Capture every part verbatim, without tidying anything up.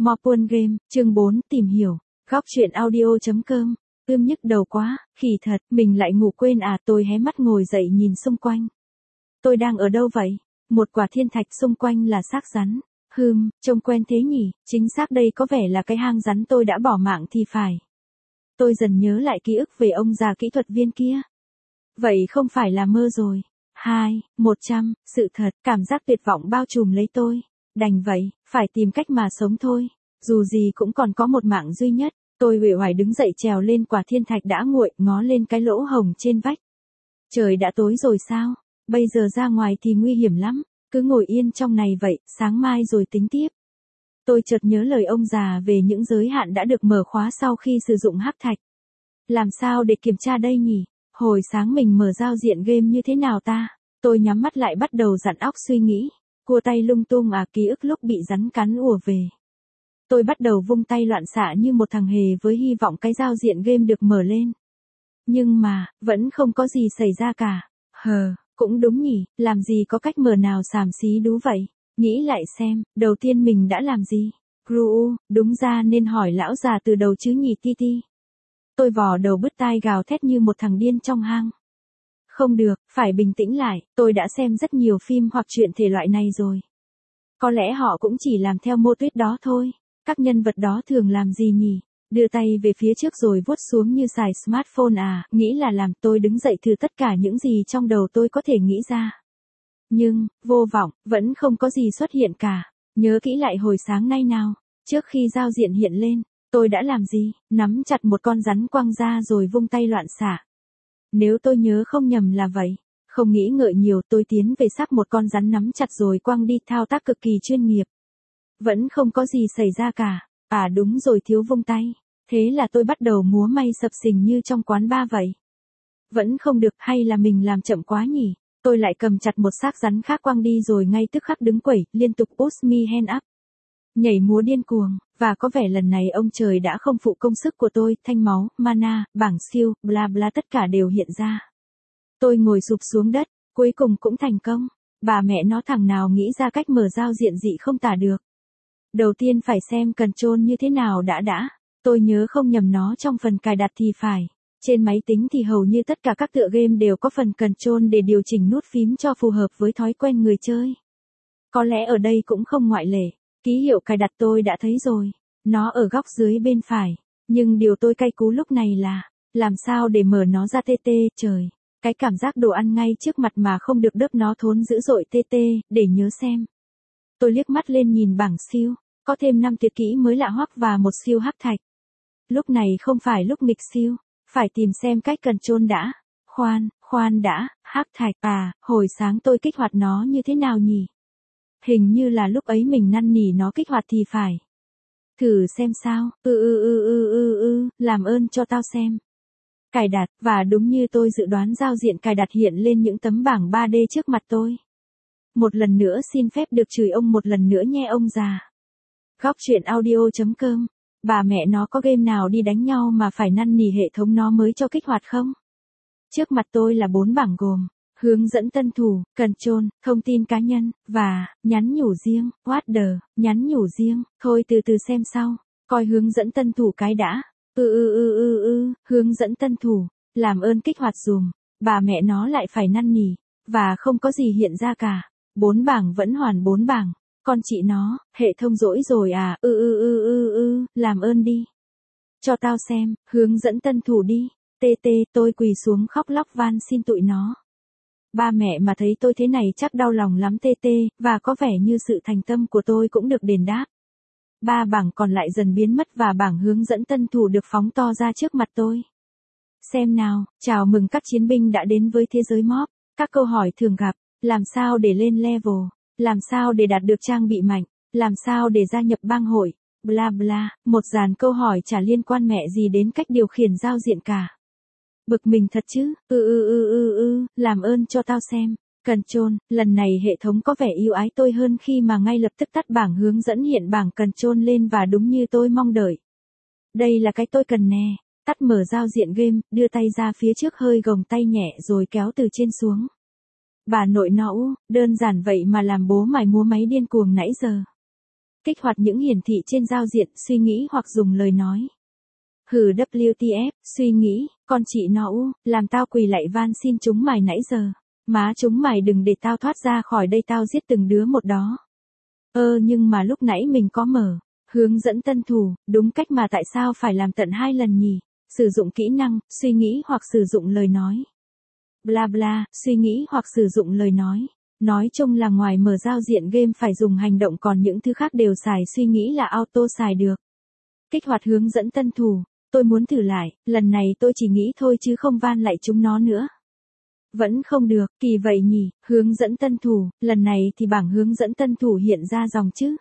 Morpun Game, chương bốn, tìm hiểu. Góc truyện audio.com. Ưm nhức đầu quá, khỉ thật, mình lại ngủ quên à, tôi hé mắt ngồi dậy nhìn xung quanh. Tôi đang ở đâu vậy? Một quả thiên thạch xung quanh là xác rắn. Hừm, trông quen thế nhỉ, chính xác đây có vẻ là cái hang rắn tôi đã bỏ mạng thì phải. Tôi dần nhớ lại ký ức về ông già kỹ thuật viên kia. Vậy không phải là mơ rồi. Hai, một trăm, sự thật, cảm giác tuyệt vọng bao trùm lấy tôi. Đành vậy, phải tìm cách mà sống thôi. Dù gì cũng còn có một mạng duy nhất. Tôi uể oải đứng dậy trèo lên quả thiên thạch đã nguội, ngó lên cái lỗ hồng trên vách. Trời đã tối rồi sao? Bây giờ ra ngoài thì nguy hiểm lắm. Cứ ngồi yên trong này vậy, sáng mai rồi tính tiếp. Tôi chợt nhớ lời ông già về những giới hạn đã được mở khóa sau khi sử dụng hắc thạch. Làm sao để kiểm tra đây nhỉ? Hồi sáng mình mở giao diện game như thế nào ta? Tôi nhắm mắt lại bắt đầu dặn óc suy nghĩ. Cua tay lung tung à, ký ức lúc bị rắn cắn ùa về. Tôi bắt đầu vung tay loạn xạ như một thằng hề với hy vọng cái giao diện game được mở lên. Nhưng mà, vẫn không có gì xảy ra cả. Hờ, cũng đúng nhỉ, làm gì có cách mở nào xàm xí đú vậy. Nghĩ lại xem, đầu tiên mình đã làm gì? Gru, đúng ra nên hỏi lão già từ đầu chứ nhỉ Titi. Tôi vò đầu bứt tai gào thét như một thằng điên trong hang. Không được, phải bình tĩnh lại, tôi đã xem rất nhiều phim hoặc truyện thể loại này rồi. Có lẽ họ cũng chỉ làm theo mô típ đó thôi. Các nhân vật đó thường làm gì nhỉ? Đưa tay về phía trước rồi vuốt xuống như xài smartphone à, nghĩ là làm. Tôi đứng dậy thử tất cả những gì trong đầu tôi có thể nghĩ ra. Nhưng, vô vọng, vẫn không có gì xuất hiện cả. Nhớ kỹ lại hồi sáng nay nào, trước khi giao diện hiện lên, tôi đã làm gì? Nắm chặt một con rắn quăng ra rồi vung tay loạn xạ. Nếu tôi nhớ không nhầm là vậy. Không nghĩ ngợi nhiều, tôi tiến về xác một con rắn nắm chặt rồi quăng đi, thao tác cực kỳ chuyên nghiệp. Vẫn không có gì xảy ra cả. À đúng rồi, thiếu vung tay. Thế là tôi bắt đầu múa may sập sình như trong quán bar vậy. Vẫn không được, hay là mình làm chậm quá nhỉ? Tôi lại cầm chặt một xác rắn khác quăng đi rồi ngay tức khắc đứng quẩy, liên tục push me hand up. Nhảy múa điên cuồng, và có vẻ lần này ông trời đã không phụ công sức của tôi, thanh máu, mana, bảng siêu, bla bla tất cả đều hiện ra. Tôi ngồi sụp xuống đất, cuối cùng cũng thành công. Bà mẹ nó thằng nào nghĩ ra cách mở giao diện dị không tả được. Đầu tiên phải xem control như thế nào đã đã. Tôi nhớ không nhầm nó trong phần cài đặt thì phải. Trên máy tính thì hầu như tất cả các tựa game đều có phần control để điều chỉnh nút phím cho phù hợp với thói quen người chơi. Có lẽ ở đây cũng không ngoại lệ. Ký hiệu cài đặt tôi đã thấy rồi. Nó ở góc dưới bên phải. Nhưng điều tôi cay cú lúc này là, làm sao để mở nó ra tê tê, trời. Cái cảm giác đồ ăn ngay trước mặt mà không được đớp nó thốn dữ dội tê tê, để nhớ xem. Tôi liếc mắt lên nhìn bảng siêu, có thêm năm tuyệt kỹ mới lạ hoắc và một siêu hắc thạch. Lúc này không phải lúc nghịch siêu, phải tìm xem cách control đã. Khoan, khoan đã, hắc thạch à, hồi sáng tôi kích hoạt nó như thế nào nhỉ? Hình như là lúc ấy mình năn nỉ nó kích hoạt thì phải. Thử xem sao, ư ư ư ư ư ư, làm ơn cho tao xem. Cài đặt, và đúng như tôi dự đoán giao diện cài đặt hiện lên những tấm bảng ba D trước mặt tôi. Một lần nữa xin phép được chửi ông một lần nữa nhé ông già. Góc truyện audio.com. Bà mẹ nó có game nào đi đánh nhau mà phải năn nỉ hệ thống nó mới cho kích hoạt không? Trước mặt tôi là bốn bảng gồm hướng dẫn tân thủ, control, thông tin cá nhân, và nhắn nhủ riêng, what the, nhắn nhủ riêng. Thôi từ từ xem sau, coi hướng dẫn tân thủ cái đã. ư ư ư ư ư, hướng dẫn tân thủ, làm ơn kích hoạt dùm. Bà mẹ nó lại phải năn nỉ, và không có gì hiện ra cả. Bốn bảng vẫn hoàn bốn bảng. Con chị nó, hệ thống dỗi rồi à, ư ư ư ư ư, làm ơn đi. Cho tao xem, hướng dẫn tân thủ đi. Tê tê, tôi quỳ xuống khóc lóc van xin tụi nó. Ba mẹ mà thấy tôi thế này chắc đau lòng lắm tê tê, và có vẻ như sự thành tâm của tôi cũng được đền đáp. Ba bảng còn lại dần biến mất và bảng hướng dẫn tân thủ được phóng to ra trước mặt tôi. Xem nào, chào mừng các chiến binh đã đến với thế giới mob. Các câu hỏi thường gặp, làm sao để lên level, làm sao để đạt được trang bị mạnh, làm sao để gia nhập bang hội, bla bla, một dàn câu hỏi chả liên quan mẹ gì đến cách điều khiển giao diện cả. Bực mình thật chứ, ư ư ư ư ư, làm ơn cho tao xem. Control, lần này hệ thống có vẻ yêu ái tôi hơn khi mà ngay lập tức tắt bảng hướng dẫn hiện bảng control lên và đúng như tôi mong đợi. Đây là cái tôi cần nè. Tắt mở giao diện game, đưa tay ra phía trước hơi gồng tay nhẹ rồi kéo từ trên xuống. Bà nội nó, đơn giản vậy mà làm bố mải múa máy điên cuồng nãy giờ. Kích hoạt những hiển thị trên giao diện, suy nghĩ hoặc dùng lời nói. Hừ vê kép tê, suy nghĩ, con chị nó u, làm tao quỳ lạy van xin chúng mày nãy giờ. Má chúng mày đừng để tao thoát ra khỏi đây, tao giết từng đứa một đó. Ơ nhưng mà lúc nãy mình có mở hướng dẫn tân thủ, đúng cách mà tại sao phải làm tận hai lần nhỉ? Sử dụng kỹ năng, suy nghĩ hoặc sử dụng lời nói. Bla bla, suy nghĩ hoặc sử dụng lời nói. Nói chung là ngoài mở giao diện game phải dùng hành động, còn những thứ khác đều xài suy nghĩ là auto xài được. Kích hoạt hướng dẫn tân thủ, tôi muốn thử lại, lần này tôi chỉ nghĩ thôi chứ không van lại chúng nó nữa. Vẫn không được, kỳ vậy nhỉ, hướng dẫn tân thủ, lần này thì bảng hướng dẫn tân thủ hiện ra dòng chứ.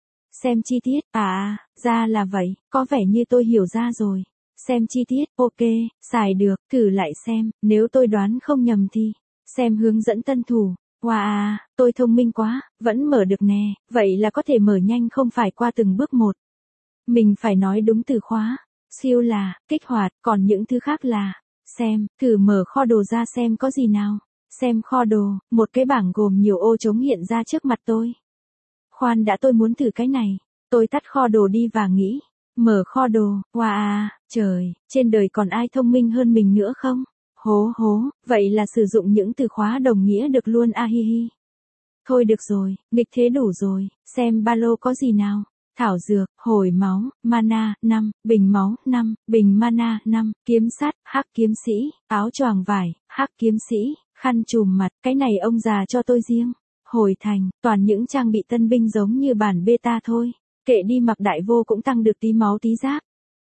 Xem chi tiết, à, ra là vậy, có vẻ như tôi hiểu ra rồi. Xem chi tiết, ok, xài được, thử lại xem, nếu tôi đoán không nhầm thì, xem hướng dẫn tân thủ. Wow, tôi thông minh quá, vẫn mở được nè, vậy là có thể mở nhanh không phải qua từng bước một. Mình phải nói đúng từ khóa, siêu là, kích hoạt, còn những thứ khác là, xem, thử mở kho đồ ra xem có gì nào. Xem kho đồ, một cái bảng gồm nhiều ô trống hiện ra trước mặt tôi. Khoan đã, tôi muốn thử cái này. Tôi tắt kho đồ đi và nghĩ, mở kho đồ, wow, trời, trên đời còn ai thông minh hơn mình nữa không? Hố hố, vậy là sử dụng những từ khóa đồng nghĩa được luôn a hi hi. Thôi được rồi, nghịch thế đủ rồi, xem ba lô có gì nào. Thảo dược, hồi máu, mana, năm, bình máu, năm, bình mana, năm, kiếm sắt, hắc kiếm sĩ, áo choàng vải, hắc kiếm sĩ, khăn trùm mặt, cái này ông già cho tôi riêng. Hồi thành, toàn những trang bị tân binh giống như bản beta thôi. Kệ đi, mặc đại vô cũng tăng được tí máu tí giáp.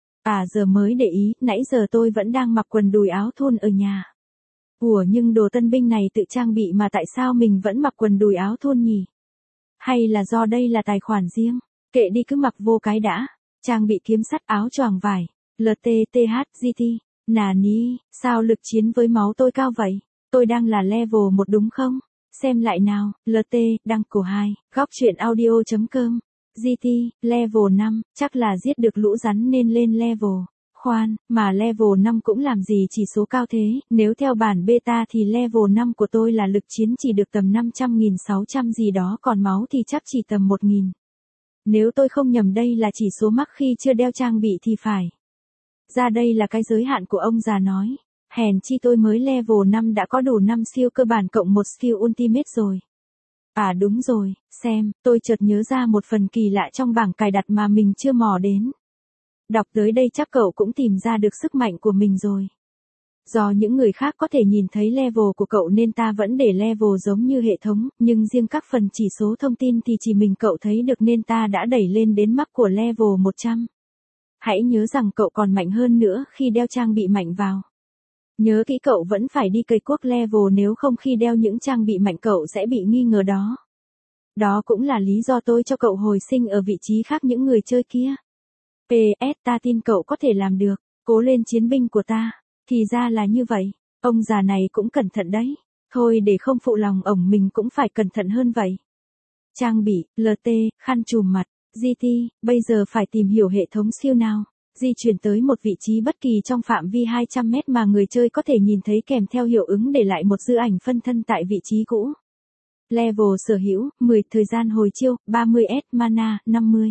À giờ mới để ý, nãy giờ tôi vẫn đang mặc quần đùi áo thun ở nhà. Ủa nhưng đồ tân binh này tự trang bị mà tại sao mình vẫn mặc quần đùi áo thun nhỉ? Hay là do đây là tài khoản riêng? Kệ đi, cứ mặc vô cái đã. Trang bị kiếm sắt, áo choàng vải, lờ tê tê hát giê tê. Nà ní, sao lực chiến với máu tôi cao vậy? Tôi đang là level một đúng không? Xem lại nào, lờ tê, đăng cổ hai, góc truyện audio chấm com. giê tê, level năm, chắc là giết được lũ rắn nên lên level. Khoan, mà level năm cũng làm gì chỉ số cao thế, nếu theo bản beta thì level năm của tôi là lực chiến chỉ được tầm năm trăm nghìn sáu trăm gì đó, còn máu thì chắc chỉ tầm một nghìn. Nếu tôi không nhầm đây là chỉ số mắc khi chưa đeo trang bị thì phải. Ra đây là cái giới hạn của ông già nói. Hèn chi tôi mới level năm đã có đủ năm skill cơ bản cộng một skill ultimate rồi. À đúng rồi, xem, tôi chợt nhớ ra một phần kỳ lạ trong bảng cài đặt mà mình chưa mò đến. Đọc tới đây chắc cậu cũng tìm ra được sức mạnh của mình rồi. Do những người khác có thể nhìn thấy level của cậu nên ta vẫn để level giống như hệ thống, nhưng riêng các phần chỉ số thông tin thì chỉ mình cậu thấy được nên ta đã đẩy lên đến mắc của level một trăm. Hãy nhớ rằng cậu còn mạnh hơn nữa khi đeo trang bị mạnh vào. Nhớ kỹ, cậu vẫn phải đi cày cuốc level, nếu không khi đeo những trang bị mạnh cậu sẽ bị nghi ngờ đó. Đó cũng là lý do tôi cho cậu hồi sinh ở vị trí khác những người chơi kia. pê ét ta tin cậu có thể làm được, cố lên chiến binh của ta. Thì ra là như vậy, ông già này cũng cẩn thận đấy. Thôi để không phụ lòng ổng mình cũng phải cẩn thận hơn vậy. Trang bị, lờ tê, khăn trùm mặt, giê tê, bây giờ phải tìm hiểu hệ thống skill nào. Di chuyển tới một vị trí bất kỳ trong phạm vi hai trăm mét mà người chơi có thể nhìn thấy, kèm theo hiệu ứng để lại một dư ảnh phân thân tại vị trí cũ. Level sở hữu, mười, thời gian hồi chiêu, ba mươi S, mana, năm mươi.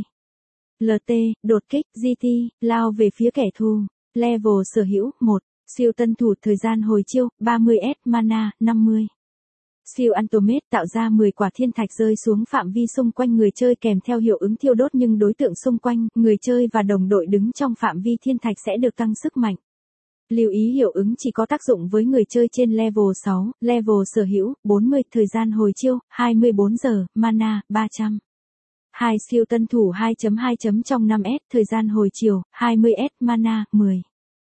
lờ tê, đột kích, giê tê, lao về phía kẻ thù. Level sở hữu, một, siêu tân thủ, thời gian hồi chiêu, ba mươi S, mana, năm mươi. Siêu Ultimate, tạo ra mười quả thiên thạch rơi xuống phạm vi xung quanh người chơi kèm theo hiệu ứng thiêu đốt, nhưng đối tượng xung quanh, người chơi và đồng đội đứng trong phạm vi thiên thạch sẽ được tăng sức mạnh. Lưu ý hiệu ứng chỉ có tác dụng với người chơi trên level sáu, level sở hữu, bốn mươi, thời gian hồi chiêu, hai mươi bốn giờ, mana, ba trăm. hai siêu tân thủ hai chấm hai trong năm S, thời gian hồi chiều, hai mươi S, mana, mười.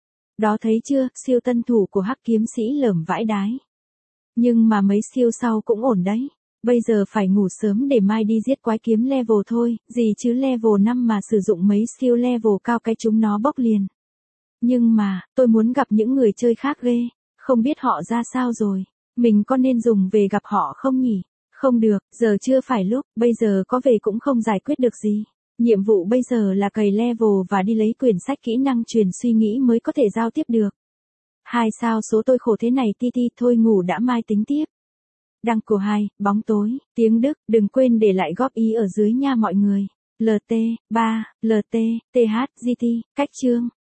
Đó thấy chưa, siêu tân thủ của hắc kiếm sĩ lởm vãi đái. Nhưng mà mấy siêu sau cũng ổn đấy. Bây giờ phải ngủ sớm để mai đi giết quái kiếm level thôi, gì chứ level năm mà sử dụng mấy siêu level cao cái chúng nó bốc liền. Nhưng mà, tôi muốn gặp những người chơi khác ghê, không biết họ ra sao rồi. Mình có nên dùng về gặp họ không nhỉ? Không được, giờ chưa phải lúc, bây giờ có về cũng không giải quyết được gì. Nhiệm vụ bây giờ là cày level và đi lấy quyển sách kỹ năng truyền suy nghĩ mới có thể giao tiếp được. Hai sao số tôi khổ thế này, ti ti, thôi ngủ đã, mai tính tiếp. Đăng cổ hai, bóng tối, tiếng Đức, đừng quên để lại góp ý ở dưới nha mọi người. LT, ba, LT, TH, GT, cách chương.